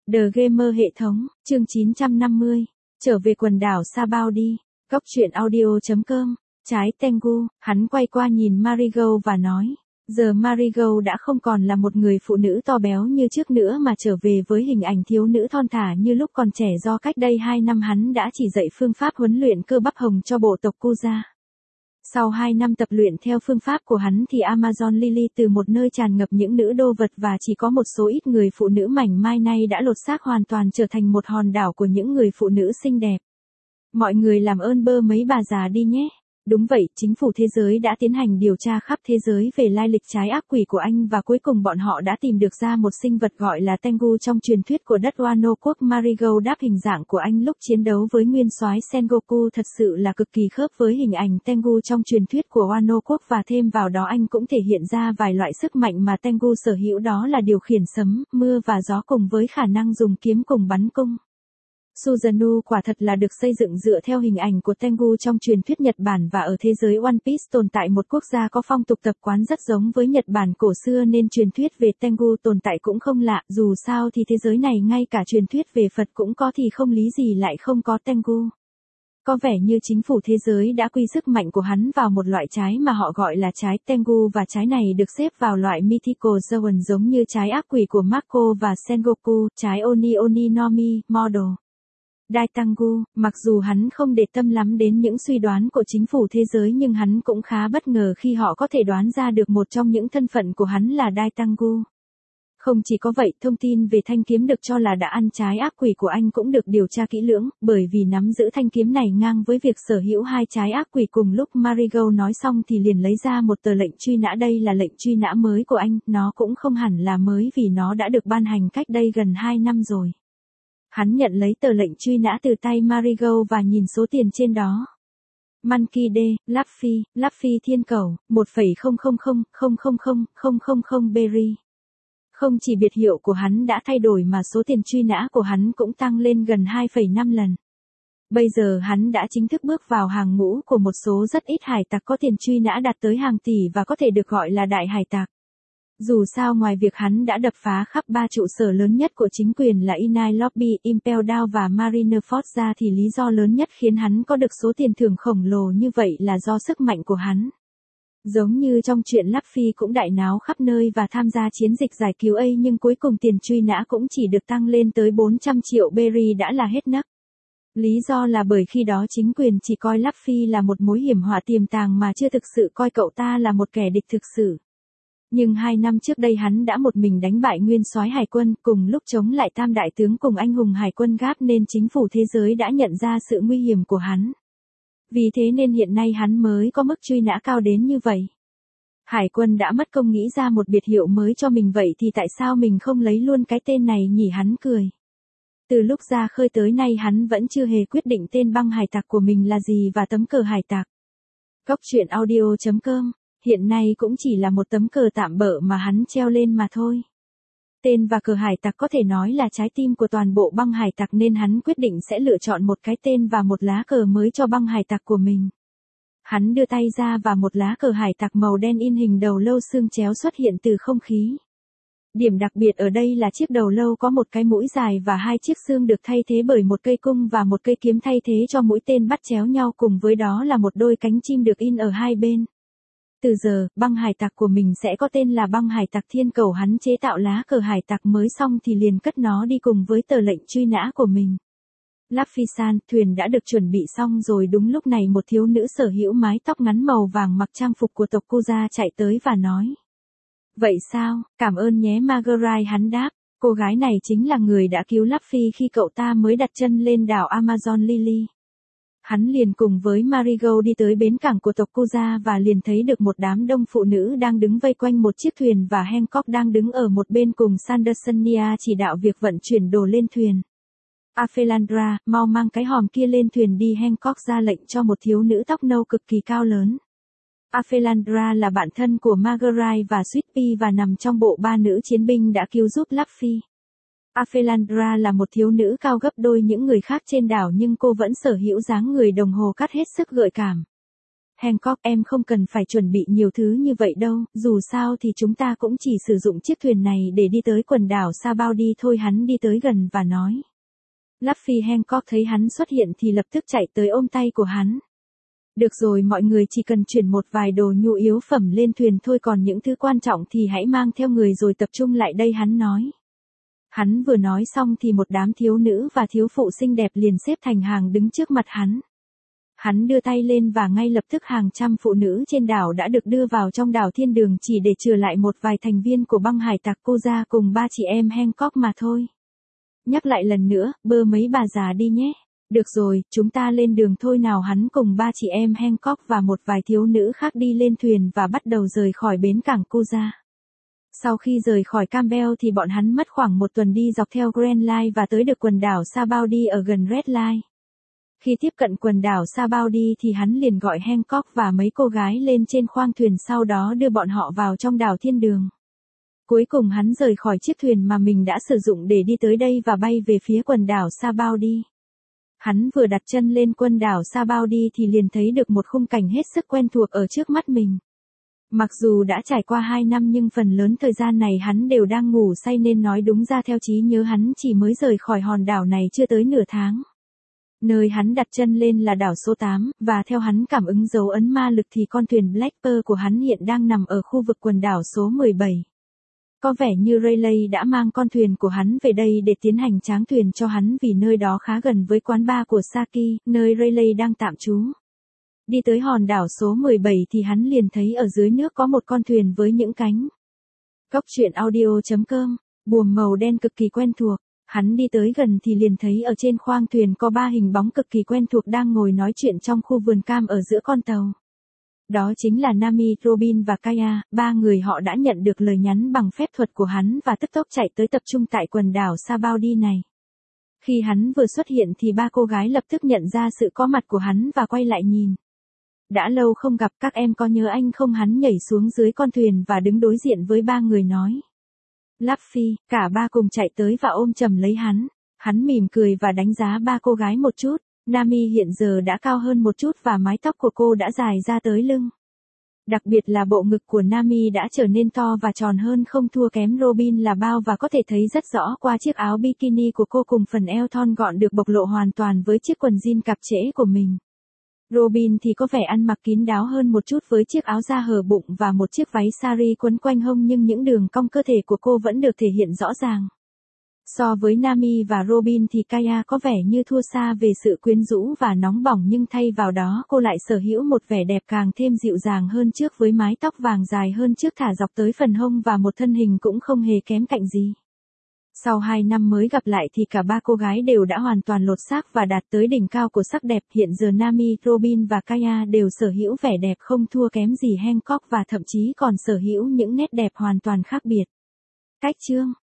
The Gamer hệ thống, chương 950, trở về quần đảo Sabao đi, góc truyện audio.com, trái Tengu, hắn quay qua nhìn Marigold và nói, giờ Marigold đã không còn là một người phụ nữ to béo như trước nữa mà trở về với hình ảnh thiếu nữ thon thả như lúc còn trẻ do cách đây 2 năm hắn đã chỉ dạy phương pháp huấn luyện cơ bắp hồng cho bộ tộc Kuja. Sau 2 năm tập luyện theo phương pháp của hắn thì Amazon Lily từ một nơi tràn ngập những nữ đô vật và chỉ có một số ít người phụ nữ mảnh mai nay đã lột xác hoàn toàn trở thành một hòn đảo của những người phụ nữ xinh đẹp. Mọi người làm ơn bơ mấy bà già đi nhé. Đúng vậy, chính phủ thế giới đã tiến hành điều tra khắp thế giới về lai lịch trái ác quỷ của anh và cuối cùng bọn họ đã tìm được ra một sinh vật gọi là Tengu trong truyền thuyết của đất Wano quốc. Marigold đáp hình dạng của anh lúc chiến đấu với nguyên soái Sengoku thật sự là cực kỳ khớp với hình ảnh Tengu trong truyền thuyết của Wano quốc và thêm vào đó anh cũng thể hiện ra vài loại sức mạnh mà Tengu sở hữu, đó là điều khiển sấm, mưa và gió cùng với khả năng dùng kiếm cùng bắn cung. Susanoo quả thật là được xây dựng dựa theo hình ảnh của Tengu trong truyền thuyết Nhật Bản và ở thế giới One Piece tồn tại một quốc gia có phong tục tập quán rất giống với Nhật Bản cổ xưa nên truyền thuyết về Tengu tồn tại cũng không lạ, dù sao thì thế giới này ngay cả truyền thuyết về Phật cũng có thì không lý gì lại không có Tengu. Có vẻ như chính phủ thế giới đã quy sức mạnh của hắn vào một loại trái mà họ gọi là trái Tengu và trái này được xếp vào loại Mythical Zone giống như trái ác quỷ của Mako và Sengoku, trái Oni Oni no Mi, Model. Daitangu, mặc dù hắn không để tâm lắm đến những suy đoán của chính phủ thế giới nhưng hắn cũng khá bất ngờ khi họ có thể đoán ra được một trong những thân phận của hắn là Daitangu. Không chỉ có vậy, thông tin về thanh kiếm được cho là đã ăn trái ác quỷ của anh cũng được điều tra kỹ lưỡng, bởi vì nắm giữ thanh kiếm này ngang với việc sở hữu 2 trái ác quỷ cùng lúc. Marigold nói xong thì liền lấy ra một tờ lệnh truy nã, đây là lệnh truy nã mới của anh, nó cũng không hẳn là mới vì nó đã được ban hành cách đây gần 2 năm rồi. Hắn nhận lấy tờ lệnh truy nã từ tay Marigold và nhìn số tiền trên đó. Monkey D, Luffy thiên cầu, 1,000,000,000 berry. Không chỉ biệt hiệu của hắn đã thay đổi mà số tiền truy nã của hắn cũng tăng lên gần 2,5 lần. Bây giờ hắn đã chính thức bước vào hàng ngũ của một số rất ít hải tặc có tiền truy nã đạt tới hàng tỷ và có thể được gọi là đại hải tặc. Dù sao ngoài việc hắn đã đập phá khắp 3 trụ sở lớn nhất của chính quyền là Inai Lobby, Impel Down và Marineford ra thì lý do lớn nhất khiến hắn có được số tiền thưởng khổng lồ như vậy là do sức mạnh của hắn. Giống như trong chuyện Luffy cũng đại náo khắp nơi và tham gia chiến dịch giải cứu A nhưng cuối cùng tiền truy nã cũng chỉ được tăng lên tới 400 triệu berry đã là hết nấc. Lý do là bởi khi đó chính quyền chỉ coi Luffy là một mối hiểm họa tiềm tàng mà chưa thực sự coi cậu ta là một kẻ địch thực sự. Nhưng 2 năm trước đây hắn đã một mình đánh bại nguyên soái hải quân cùng lúc chống lại tam đại tướng cùng anh hùng hải quân Gap nên chính phủ thế giới đã nhận ra sự nguy hiểm của hắn. Vì thế nên hiện nay hắn mới có mức truy nã cao đến như vậy. Hải quân đã mất công nghĩ ra một biệt hiệu mới cho mình vậy thì tại sao mình không lấy luôn cái tên này nhỉ, hắn cười. Từ lúc ra khơi tới nay hắn vẫn chưa hề quyết định tên băng hải tặc của mình là gì và tấm cờ hải tặc. Góc truyện audio.com hiện nay cũng chỉ là một tấm cờ tạm bợ mà hắn treo lên mà thôi. Tên và cờ hải tặc có thể nói là trái tim của toàn bộ băng hải tặc nên hắn quyết định sẽ lựa chọn một cái tên và một lá cờ mới cho băng hải tặc của mình. Hắn đưa tay ra và một lá cờ hải tặc màu đen in hình đầu lâu xương chéo xuất hiện từ không khí. Điểm đặc biệt ở đây là chiếc đầu lâu có một cái mũi dài và 2 chiếc xương được thay thế bởi một cây cung và một cây kiếm thay thế cho mũi tên bắt chéo nhau, cùng với đó là một đôi cánh chim được in ở hai bên. Từ giờ, băng hải tặc của mình sẽ có tên là băng hải tặc thiên cầu. Hắn chế tạo lá cờ hải tặc mới xong thì liền cất nó đi cùng với tờ lệnh truy nã của mình. Luffy-san, thuyền đã được chuẩn bị xong rồi. Đúng lúc này một thiếu nữ sở hữu mái tóc ngắn màu vàng mặc trang phục của tộc Kuja chạy tới và nói. Vậy sao, cảm ơn nhé Marguerite, hắn đáp. Cô gái này chính là người đã cứu Luffy khi cậu ta mới đặt chân lên đảo Amazon Lily. Hắn liền cùng với Marigold đi tới bến cảng của tộc Kuja và liền thấy được một đám đông phụ nữ đang đứng vây quanh một chiếc thuyền và Hancock đang đứng ở một bên cùng Sandersonia chỉ đạo việc vận chuyển đồ lên thuyền. Aphelandra, mau mang cái hòm kia lên thuyền đi, Hancock ra lệnh cho một thiếu nữ tóc nâu cực kỳ cao lớn. Aphelandra là bạn thân của Marguerite và Sweet Pea và nằm trong bộ 3 nữ chiến binh đã cứu giúp Luffy. Aphelandra là một thiếu nữ cao gấp đôi những người khác trên đảo nhưng cô vẫn sở hữu dáng người đồng hồ cắt hết sức gợi cảm. Hancock, em không cần phải chuẩn bị nhiều thứ như vậy đâu, dù sao thì chúng ta cũng chỉ sử dụng chiếc thuyền này để đi tới quần đảo Sabaody thôi. Hắn đi tới gần và nói. Luffy Hancock thấy hắn xuất hiện thì lập tức chạy tới ôm tay của hắn. Được rồi, mọi người chỉ cần chuyển một vài đồ nhu yếu phẩm lên thuyền thôi, còn những thứ quan trọng thì hãy mang theo người rồi tập trung lại đây, hắn nói. Hắn vừa nói xong thì một đám thiếu nữ và thiếu phụ xinh đẹp liền xếp thành hàng đứng trước mặt hắn. Hắn đưa tay lên và ngay lập tức hàng trăm phụ nữ trên đảo đã được đưa vào trong đảo thiên đường chỉ để trừ lại một vài thành viên của băng hải tặc Koza cùng ba chị em Hancock mà thôi. Nhắc lại lần nữa, bơ mấy bà già đi nhé. Được rồi, chúng ta lên đường thôi nào. Hắn cùng ba chị em Hancock và một vài thiếu nữ khác đi lên thuyền và bắt đầu rời khỏi bến cảng Koza. Sau khi rời khỏi Campbell thì bọn hắn mất khoảng một tuần đi dọc theo Grand Line và tới được quần đảo Sabaody ở gần Red Line. Khi tiếp cận quần đảo Sabaody thì hắn liền gọi Hancock và mấy cô gái lên trên khoang thuyền, sau đó đưa bọn họ vào trong đảo thiên đường. Cuối cùng hắn rời khỏi chiếc thuyền mà mình đã sử dụng để đi tới đây và bay về phía quần đảo Sabaody. Hắn vừa đặt chân lên quần đảo Sabaody thì liền thấy được một khung cảnh hết sức quen thuộc ở trước mắt mình. Mặc dù đã trải qua 2 năm nhưng phần lớn thời gian này hắn đều đang ngủ say, nên nói đúng ra theo trí nhớ hắn chỉ mới rời khỏi hòn đảo này chưa tới nửa tháng. Nơi hắn đặt chân lên là đảo số 8, và theo hắn cảm ứng dấu ấn ma lực thì con thuyền Black Pearl của hắn hiện đang nằm ở khu vực quần đảo số 17. Có vẻ như Rayleigh đã mang con thuyền của hắn về đây để tiến hành tráng thuyền cho hắn vì nơi đó khá gần với quán bar của Saki, nơi Rayleigh đang tạm trú. Đi tới hòn đảo số 17 thì hắn liền thấy ở dưới nước có một con thuyền với những cánh. Góc truyện audio.com, buồm màu đen cực kỳ quen thuộc. Hắn đi tới gần thì liền thấy ở trên khoang thuyền có 3 hình bóng cực kỳ quen thuộc đang ngồi nói chuyện trong khu vườn cam ở giữa con tàu. Đó chính là Nami, Robin và Kaya. 3 người họ đã nhận được lời nhắn bằng phép thuật của hắn và tức tốc chạy tới tập trung tại quần đảo Sabaody này. Khi hắn vừa xuất hiện thì 3 cô gái lập tức nhận ra sự có mặt của hắn và quay lại nhìn. Đã lâu không gặp, các em có nhớ anh không? Hắn nhảy xuống dưới con thuyền và đứng đối diện với 3 người nói. Luffy, cả 3 cùng chạy tới và ôm chầm lấy hắn. Hắn mỉm cười và đánh giá 3 cô gái một chút. Nami hiện giờ đã cao hơn một chút và mái tóc của cô đã dài ra tới lưng. Đặc biệt là bộ ngực của Nami đã trở nên to và tròn hơn không thua kém Robin là bao, và có thể thấy rất rõ qua chiếc áo bikini của cô cùng phần eo thon gọn được bộc lộ hoàn toàn với chiếc quần jean cạp trễ của mình. Robin thì có vẻ ăn mặc kín đáo hơn một chút với chiếc áo da hở bụng và một chiếc váy sari quấn quanh hông, nhưng những đường cong cơ thể của cô vẫn được thể hiện rõ ràng. So với Nami và Robin thì Kaya có vẻ như thua xa về sự quyến rũ và nóng bỏng, nhưng thay vào đó cô lại sở hữu một vẻ đẹp càng thêm dịu dàng hơn trước với mái tóc vàng dài hơn trước thả dọc tới phần hông và một thân hình cũng không hề kém cạnh gì. Sau 2 năm mới gặp lại thì cả 3 cô gái đều đã hoàn toàn lột xác và đạt tới đỉnh cao của sắc đẹp. Hiện giờ Nami, Robin và Kaya đều sở hữu vẻ đẹp không thua kém gì Hancock và thậm chí còn sở hữu những nét đẹp hoàn toàn khác biệt. Cách chương